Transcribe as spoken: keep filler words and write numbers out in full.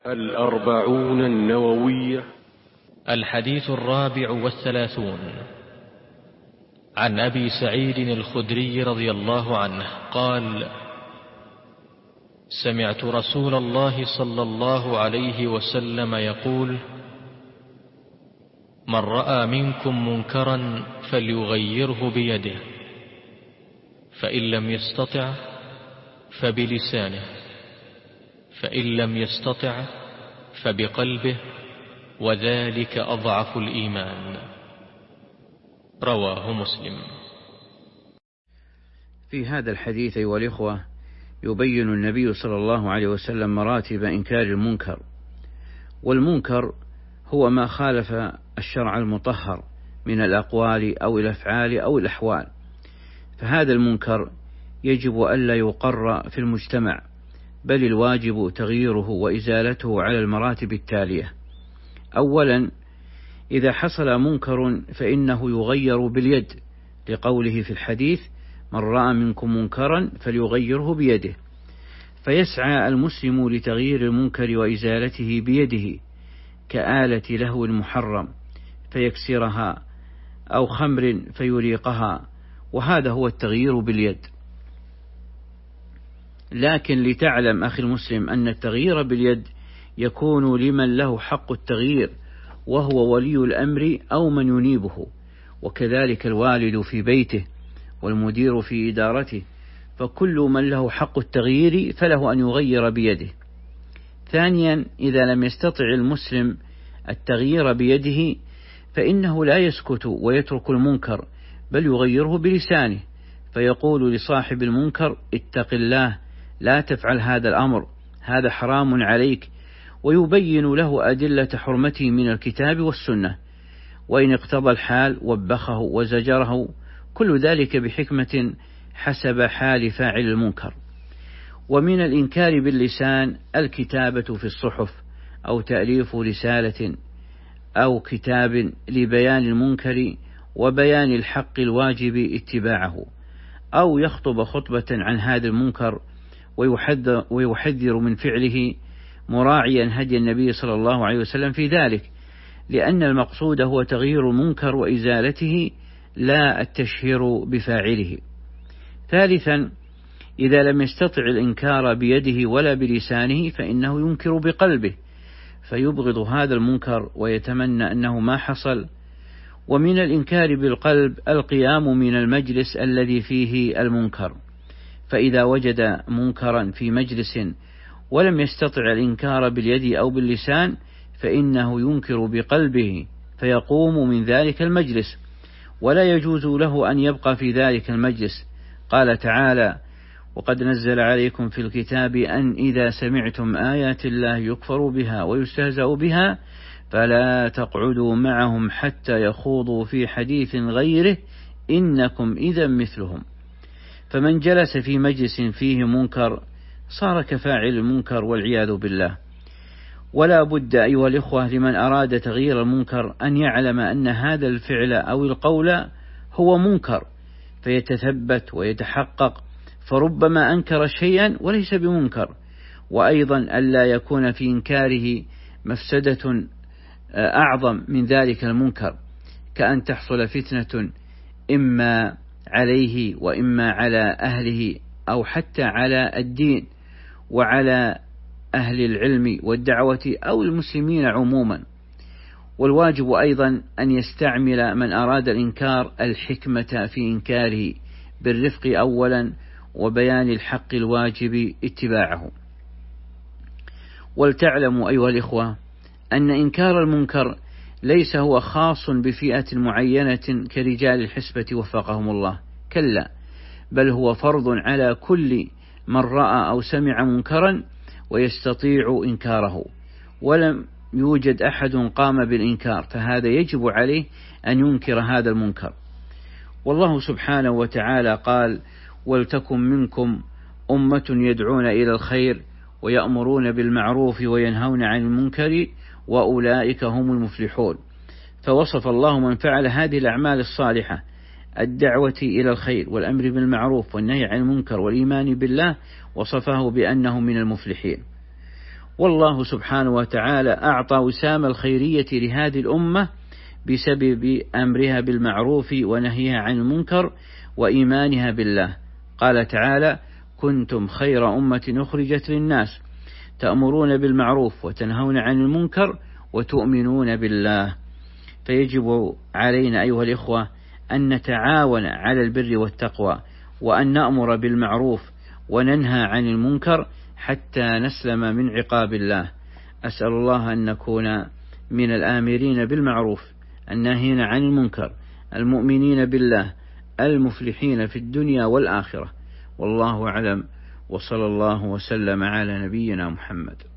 الأربعون النووية. الحديث الرابع والثلاثون. عن أبي سعيد الخدري رضي الله عنه قال: سمعت رسول الله صلى الله عليه وسلم يقول: من رأى منكم منكرا فليغيره بيده، فإن لم يستطع فبلسانه، فإن لم يستطع فبقلبه، وذلك أضعف الإيمان. رواه مسلم. في هذا الحديث أيها الإخوة يبين النبي صلى الله عليه وسلم مراتب إنكار المنكر، والمنكر هو ما خالف الشرع المطهر من الأقوال أو الأفعال أو الأحوال، فهذا المنكر يجب ألا يقر في المجتمع، بل الواجب تغييره وإزالته على المراتب التالية. أولا، إذا حصل منكر فإنه يغير باليد، لقوله في الحديث: من رأى منكم منكرا فليغيره بيده، فيسعى المسلم لتغيير المنكر وإزالته بيده، كآلة لهو المحرم فيكسرها، أو خمر فيريقها، وهذا هو التغيير باليد. لكن لتعلم أخي المسلم أن التغيير باليد يكون لمن له حق التغيير، وهو ولي الأمر أو من ينيبه، وكذلك الوالد في بيته والمدير في إدارته، فكل من له حق التغيير فله أن يغير بيده. ثانيا، إذا لم يستطع المسلم التغيير بيده فإنه لا يسكت ويترك المنكر، بل يغيره بلسانه، فيقول لصاحب المنكر: اتق الله، لا تفعل هذا الأمر، هذا حرام عليك، ويبين له أدلة حرمته من الكتاب والسنة، وإن اقتضى الحال وبخه وزجره، كل ذلك بحكمة حسب حال فاعل المنكر. ومن الإنكار باللسان الكتابة في الصحف، أو تأليف رسالة أو كتاب لبيان المنكر وبيان الحق الواجب اتباعه، أو يخطب خطبة عن هذا المنكر ويحذر, ويحذر من فعله، مراعيا هدي النبي صلى الله عليه وسلم في ذلك، لأن المقصود هو تغيير المنكر وإزالته، لا التشهير بفاعله. ثالثا، إذا لم يستطع الإنكار بيده ولا بلسانه فإنه ينكر بقلبه، فيبغض هذا المنكر ويتمنى أنه ما حصل. ومن الإنكار بالقلب القيام من المجلس الذي فيه المنكر، فإذا وجد منكرا في مجلس ولم يستطع الإنكار باليد أو باللسان فإنه ينكر بقلبه، فيقوم من ذلك المجلس، ولا يجوز له أن يبقى في ذلك المجلس. قال تعالى: وقد نزل عليكم في الكتاب أن إذا سمعتم آيات الله يكفر بها ويستهزأ بها فلا تقعدوا معهم حتى يخوضوا في حديث غيره إنكم إذا مثلهم. فمن جلس في مجلس فيه منكر صار كفاعل المنكر والعياذ بالله. ولا بد أيها الإخوة لمن أراد تغيير المنكر أن يعلم أن هذا الفعل أو القول هو منكر، فيتثبت ويتحقق، فربما أنكر شيئا وليس بمنكر. وأيضا ألا يكون في إنكاره مفسدة أعظم من ذلك المنكر، كأن تحصل فتنة إما عليه وإما على أهله، أو حتى على الدين وعلى أهل العلم والدعوة أو المسلمين عموما. والواجب أيضا أن يستعمل من أراد الإنكار الحكمة في إنكاره بالرفق أولا، وبيان الحق الواجب اتباعه. ولتعلموا أيها الإخوة أن إنكار المنكر ليس هو خاص بفئة معينة كرجال الحسبة وفقهم الله، كلا، بل هو فرض على كل من رأى أو سمع منكرا ويستطيع إنكاره، ولم يوجد أحد قام بالإنكار، فهذا يجب عليه أن ينكر هذا المنكر. والله سبحانه وتعالى قال: ولتكن منكم أمة يدعون إلى الخير ويأمرون بالمعروف وينهون عن المنكر وأولئك هم المفلحون. فوصف الله من فعل هذه الأعمال الصالحة، الدعوة إلى الخير والأمر بالمعروف والنهي عن المنكر والإيمان بالله، وصفه بأنه من المفلحين. والله سبحانه وتعالى أعطى وسام الخيرية لهذه الأمة بسبب أمرها بالمعروف ونهيها عن المنكر وإيمانها بالله. قال تعالى: كنتم خير أمة أخرجت للناس تأمرون بالمعروف وتنهون عن المنكر وتؤمنون بالله. فيجب علينا أيها الإخوة أن نتعاون على البر والتقوى، وأن نأمر بالمعروف وننهى عن المنكر حتى نسلم من عقاب الله. أسأل الله أن نكون من الآمرين بالمعروف الناهين عن المنكر المؤمنين بالله المفلحين في الدنيا والآخرة. والله أعلم، وصلى الله وسلم على نبينا محمد.